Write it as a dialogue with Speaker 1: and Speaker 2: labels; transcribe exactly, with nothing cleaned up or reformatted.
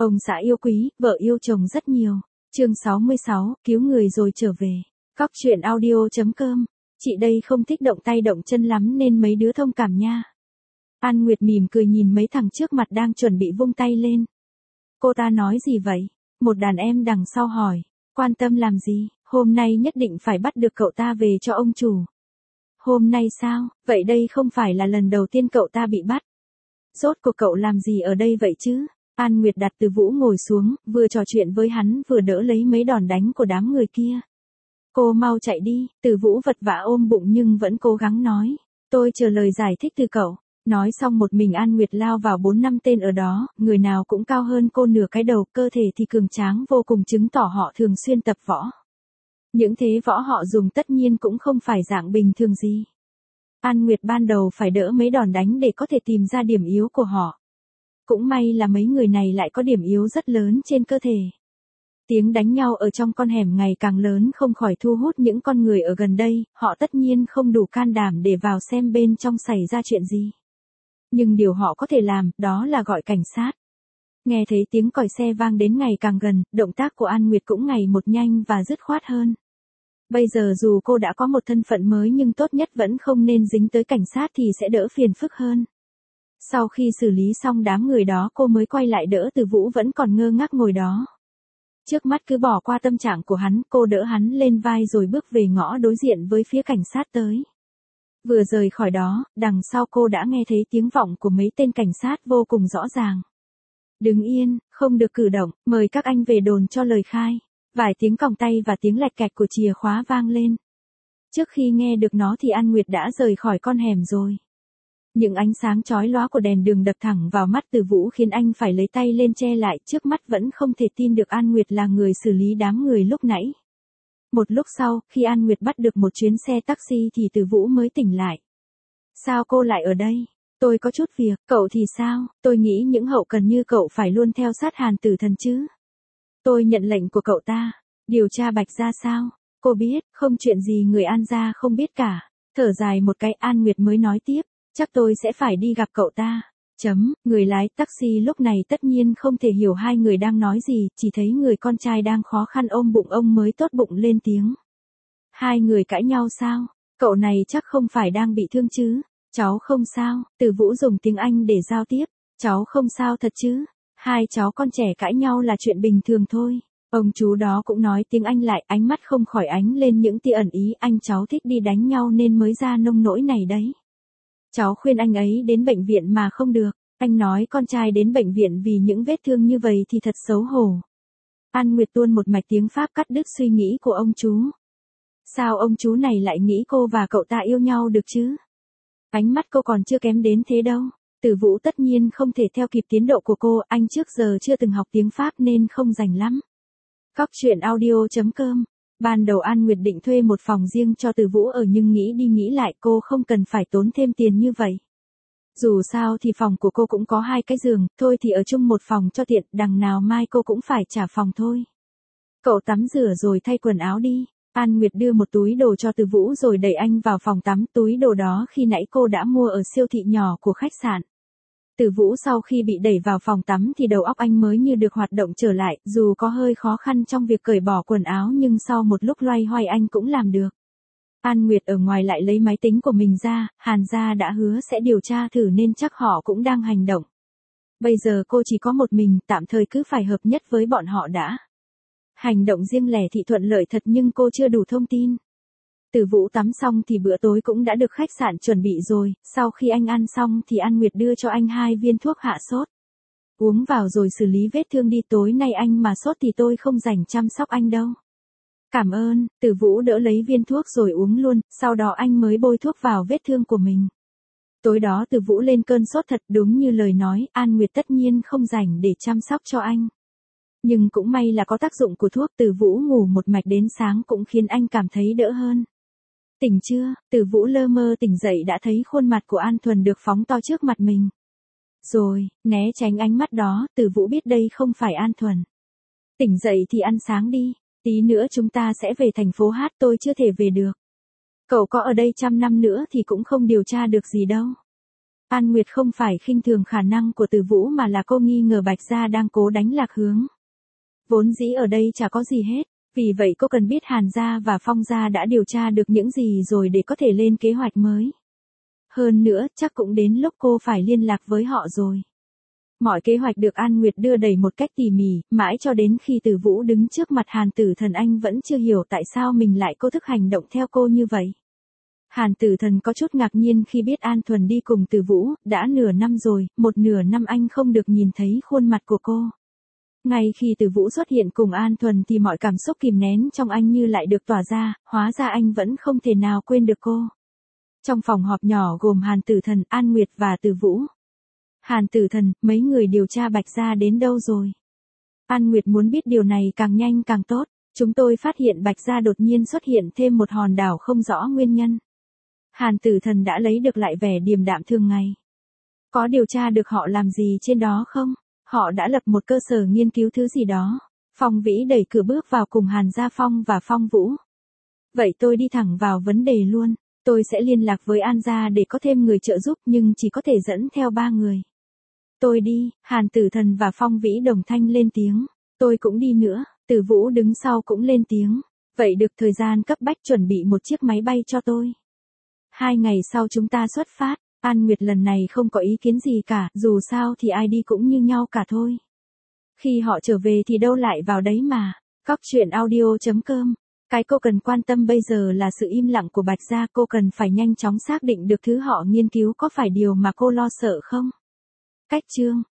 Speaker 1: Ông xã yêu quý, vợ yêu chồng rất nhiều. Chương sáu mươi sáu, cứu người rồi trở về. Cóc truyện audio chấm com. Chị đây không thích động tay động chân lắm nên mấy đứa thông cảm nha. An Nguyệt mỉm cười nhìn mấy thằng trước mặt đang chuẩn bị vung tay lên. Cô ta nói gì vậy? Một đàn em đằng sau hỏi. Quan tâm làm gì, hôm nay nhất định phải bắt được cậu ta về cho ông chủ. Hôm nay sao, vậy đây không phải là lần đầu tiên cậu ta bị bắt. Rốt cuộc cậu làm gì ở đây vậy chứ? An Nguyệt đặt Từ Vũ ngồi xuống, vừa trò chuyện với hắn vừa đỡ lấy mấy đòn đánh của đám người kia. Cô mau chạy đi, Từ Vũ vật vã ôm bụng nhưng vẫn cố gắng nói. Tôi chờ lời giải thích từ cậu. Nói xong một mình An Nguyệt lao vào bốn năm tên ở đó, người nào cũng cao hơn cô nửa cái đầu, cơ thể thì cường tráng vô cùng chứng tỏ họ thường xuyên tập võ. Những thế võ họ dùng tất nhiên cũng không phải dạng bình thường gì. An Nguyệt ban đầu phải đỡ mấy đòn đánh để có thể tìm ra điểm yếu của họ. Cũng may là mấy người này lại có điểm yếu rất lớn trên cơ thể. Tiếng đánh nhau ở trong con hẻm ngày càng lớn không khỏi thu hút những con người ở gần đây, họ tất nhiên không đủ can đảm để vào xem bên trong xảy ra chuyện gì. Nhưng điều họ có thể làm, đó là gọi cảnh sát. Nghe thấy tiếng còi xe vang đến ngày càng gần, động tác của An Nguyệt cũng ngày một nhanh và dứt khoát hơn. Bây giờ dù cô đã có một thân phận mới nhưng tốt nhất vẫn không nên dính tới cảnh sát thì sẽ đỡ phiền phức hơn. Sau khi xử lý xong đám người đó cô mới quay lại đỡ Từ Vũ vẫn còn ngơ ngác ngồi đó. Trước mắt cứ bỏ qua tâm trạng của hắn, cô đỡ hắn lên vai rồi bước về ngõ đối diện với phía cảnh sát tới. Vừa rời khỏi đó, đằng sau cô đã nghe thấy tiếng vọng của mấy tên cảnh sát vô cùng rõ ràng. Đứng yên, không được cử động, mời các anh về đồn cho lời khai. Vài tiếng còng tay và tiếng lạch cạch của chìa khóa vang lên. Trước khi nghe được nó thì An Nguyệt đã rời khỏi con hẻm rồi. Những ánh sáng chói lóa của đèn đường đập thẳng vào mắt Từ Vũ khiến anh phải lấy tay lên che lại, trước mắt vẫn không thể tin được An Nguyệt là người xử lý đám người lúc nãy. Một lúc sau, khi An Nguyệt bắt được một chuyến xe taxi thì Từ Vũ mới tỉnh lại. Sao cô lại ở đây? Tôi có chút việc, cậu thì sao? Tôi nghĩ những hậu cần như cậu phải luôn theo sát Hàn Tử Thần chứ. Tôi nhận lệnh của cậu ta. Điều tra Bạch Gia sao? Cô biết, không chuyện gì người An gia không biết cả. Thở dài một cái An Nguyệt mới nói tiếp. Chắc tôi sẽ phải đi gặp cậu ta. Chấm, người lái taxi lúc này tất nhiên không thể hiểu hai người đang nói gì, chỉ thấy người con trai đang khó khăn ôm bụng ông mới tốt bụng lên tiếng. Hai người cãi nhau sao? Cậu này chắc không phải đang bị thương chứ? Cháu không sao, Từ Vũ dùng tiếng Anh để giao tiếp. Cháu không sao thật chứ? Hai cháu con trẻ cãi nhau là chuyện bình thường thôi. Ông chú đó cũng nói tiếng Anh lại, ánh mắt không khỏi ánh lên những tia ẩn ý, anh cháu thích đi đánh nhau nên mới ra nông nỗi này đấy. Cháu khuyên anh ấy đến bệnh viện mà không được, anh nói con trai đến bệnh viện vì những vết thương như vậy thì thật xấu hổ. An Nguyệt tuôn một mạch tiếng Pháp cắt đứt suy nghĩ của ông chú. Sao ông chú này lại nghĩ cô và cậu ta yêu nhau được chứ? Ánh mắt cô còn chưa kém đến thế đâu. Từ Vũ tất nhiên không thể theo kịp tiến độ của cô, anh trước giờ chưa từng học tiếng Pháp nên không rành lắm. Cóc truyện audio chấm com. Ban đầu An Nguyệt định thuê một phòng riêng cho Từ Vũ ở nhưng nghĩ đi nghĩ lại cô không cần phải tốn thêm tiền như vậy. Dù sao thì phòng của cô cũng có hai cái giường, thôi thì ở chung một phòng cho tiện, đằng nào mai cô cũng phải trả phòng thôi. Cậu tắm rửa rồi thay quần áo đi. An Nguyệt đưa một túi đồ cho Từ Vũ rồi đẩy anh vào phòng tắm, túi đồ đó khi nãy cô đã mua ở siêu thị nhỏ của khách sạn. Từ Vũ sau khi bị đẩy vào phòng tắm thì đầu óc anh mới như được hoạt động trở lại, dù có hơi khó khăn trong việc cởi bỏ quần áo nhưng sau một lúc loay hoay anh cũng làm được. An Nguyệt ở ngoài lại lấy máy tính của mình ra, Hàn gia đã hứa sẽ điều tra thử nên chắc họ cũng đang hành động. Bây giờ cô chỉ có một mình, tạm thời cứ phải hợp nhất với bọn họ đã. Hành động riêng lẻ thì thuận lợi thật nhưng cô chưa đủ thông tin. Từ Vũ tắm xong thì bữa tối cũng đã được khách sạn chuẩn bị rồi, sau khi anh ăn xong thì An Nguyệt đưa cho anh hai viên thuốc hạ sốt. Uống vào rồi xử lý vết thương đi, tối nay anh mà sốt thì tôi không rảnh chăm sóc anh đâu. Cảm ơn, Từ Vũ đỡ lấy viên thuốc rồi uống luôn, sau đó anh mới bôi thuốc vào vết thương của mình. Tối đó Từ Vũ lên cơn sốt thật, đúng như lời nói, An Nguyệt tất nhiên không rảnh để chăm sóc cho anh. Nhưng cũng may là có tác dụng của thuốc, Từ Vũ ngủ một mạch đến sáng cũng khiến anh cảm thấy đỡ hơn. Tỉnh chưa? Từ Vũ lơ mơ tỉnh dậy đã thấy khuôn mặt của An Thuần được phóng to trước mặt mình. Rồi, né tránh ánh mắt đó, Từ Vũ biết đây không phải An Thuần. Tỉnh dậy thì ăn sáng đi, tí nữa chúng ta sẽ về thành phố Hát, tôi chưa thể về được. Cậu có ở đây trăm năm nữa thì cũng không điều tra được gì đâu. An Nguyệt không phải khinh thường khả năng của Từ Vũ mà là cô nghi ngờ Bạch Gia đang cố đánh lạc hướng. Vốn dĩ ở đây chả có gì hết, vì vậy cô cần biết Hàn Gia và Phong Gia đã điều tra được những gì rồi để có thể lên kế hoạch mới. Hơn nữa, chắc cũng đến lúc cô phải liên lạc với họ rồi. Mọi kế hoạch được An Nguyệt đưa đẩy một cách tỉ mỉ, mãi cho đến khi Từ Vũ đứng trước mặt Hàn Tử Thần anh vẫn chưa hiểu tại sao mình lại cố thức hành động theo cô như vậy. Hàn Tử Thần có chút ngạc nhiên khi biết An Thuần đi cùng Từ Vũ, đã nửa năm rồi, một nửa năm anh không được nhìn thấy khuôn mặt của cô. Ngay khi Từ Vũ xuất hiện cùng An Thuần thì mọi cảm xúc kìm nén trong anh như lại được tỏa ra, hóa ra anh vẫn không thể nào quên được cô. Trong phòng họp nhỏ gồm Hàn Tử Thần, An Nguyệt và Từ Vũ. Hàn Tử Thần, mấy người điều tra Bạch Gia đến đâu rồi? An Nguyệt muốn biết điều này càng nhanh càng tốt. Chúng tôi phát hiện Bạch Gia đột nhiên xuất hiện thêm một hòn đảo không rõ nguyên nhân. Hàn Tử Thần đã lấy được lại vẻ điềm đạm thường ngày. Có điều tra được họ làm gì trên đó không? Họ đã lập một cơ sở nghiên cứu thứ gì đó. Phong Vĩ đẩy cửa bước vào cùng Hàn Gia Phong và Phong Vũ. Vậy tôi đi thẳng vào vấn đề luôn. Tôi sẽ liên lạc với An Gia để có thêm người trợ giúp nhưng chỉ có thể dẫn theo ba người. Tôi đi, Hàn Tử Thần và Phong Vĩ đồng thanh lên tiếng. Tôi cũng đi nữa, Từ Vũ đứng sau cũng lên tiếng. Vậy được, thời gian cấp bách chuẩn bị một chiếc máy bay cho tôi. Hai ngày sau chúng ta xuất phát. An Nguyệt lần này không có ý kiến gì cả, dù sao thì ai đi cũng như nhau cả thôi. Khi họ trở về thì đâu lại vào đấy mà. Cóc truyện audio chấm com. Cái cô cần quan tâm bây giờ là sự im lặng của Bạch Gia, cô cần phải nhanh chóng xác định được thứ họ nghiên cứu có phải điều mà cô lo sợ không? Cách chương